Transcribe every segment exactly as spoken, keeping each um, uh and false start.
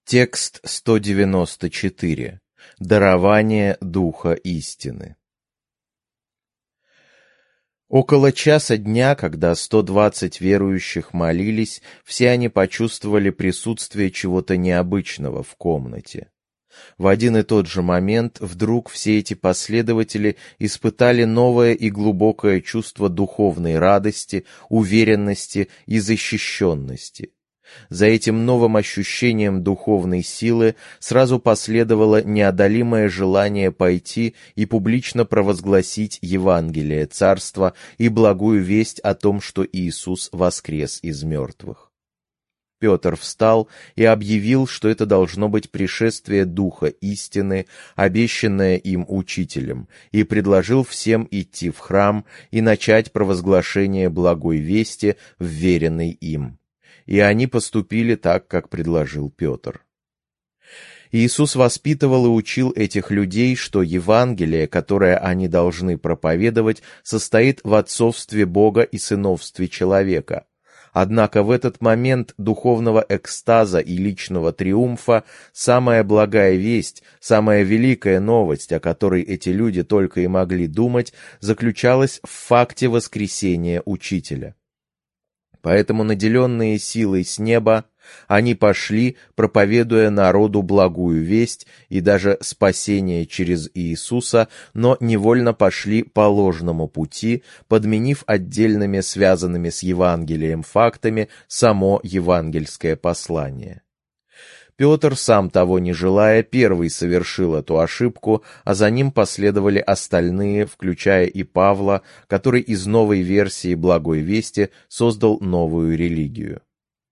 Текст сто девяносто четыре. Дарование Духа истины. Около часа дня, когда сто двадцать верующих молились, все они почувствовали присутствие чего-то необычного в комнате. В один и тот же момент вдруг все эти последователи испытали новое и глубокое чувство духовной радости, уверенности и защищенности. За этим новым ощущением духовной силы сразу последовало неодолимое желание пойти и публично провозгласить Евангелие Царства и благую весть о том, что Иисус воскрес из мертвых. Петр встал и объявил, что это должно быть пришествие Духа истины, обещанное им Учителем, и предложил всем идти в храм и начать провозглашение благой вести, вверенной им. И они поступили так, как предложил Петр. Иисус воспитывал и учил этих людей, что Евангелие, которое они должны проповедовать, состоит в отцовстве Бога и сыновстве человека. Однако в этот момент духовного экстаза и личного триумфа самая благая весть, самая великая новость, о которой эти люди только и могли думать, заключалась в факте воскресения Учителя. Поэтому, наделенные силой с неба, они пошли, проповедуя народу благую весть и даже спасение через Иисуса, но невольно пошли по ложному пути, подменив отдельными связанными с Евангелием фактами само евангельское послание. Петр, сам того не желая, первый совершил эту ошибку, а за ним последовали остальные, включая и Павла, который из новой версии благой вести создал новую религию.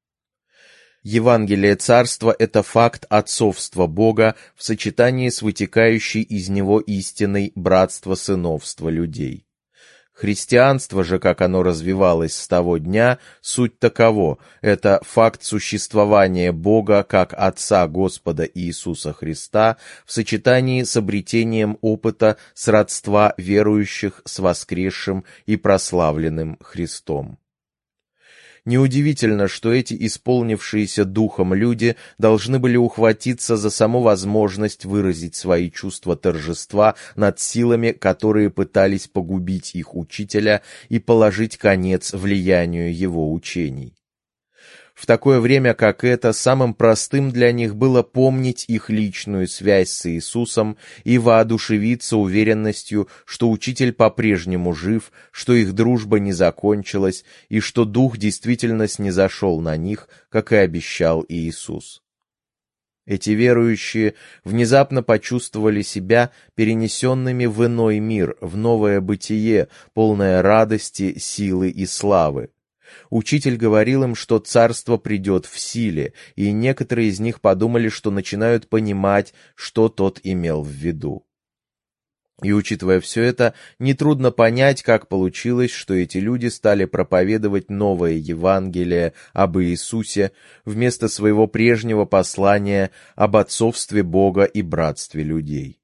Евангелие Царства — это факт отцовства Бога в сочетании с вытекающей из него истиной братства-сыновства людей. Христианство же, как оно развивалось с того дня, суть таково — это факт существования Бога как Отца Господа Иисуса Христа в сочетании с обретением опыта сродства верующих с воскресшим и прославленным Христом. Неудивительно, что эти исполнившиеся духом люди должны были ухватиться за саму возможность выразить свои чувства торжества над силами, которые пытались погубить их учителя и положить конец влиянию его учений. В такое время, как это, самым простым для них было помнить их личную связь с Иисусом и воодушевиться уверенностью, что Учитель по-прежнему жив, что их дружба не закончилась и что Дух действительно снизошел на них, как и обещал Иисус. Эти верующие внезапно почувствовали себя перенесенными в иной мир, в новое бытие, полное радости, силы и славы. Учитель говорил им, что царство придет в силе, и некоторые из них подумали, что начинают понимать, что тот имел в виду. И, учитывая все это, нетрудно понять, как получилось, что эти люди стали проповедовать новое Евангелие об Иисусе вместо своего прежнего послания об отцовстве Бога и братстве людей.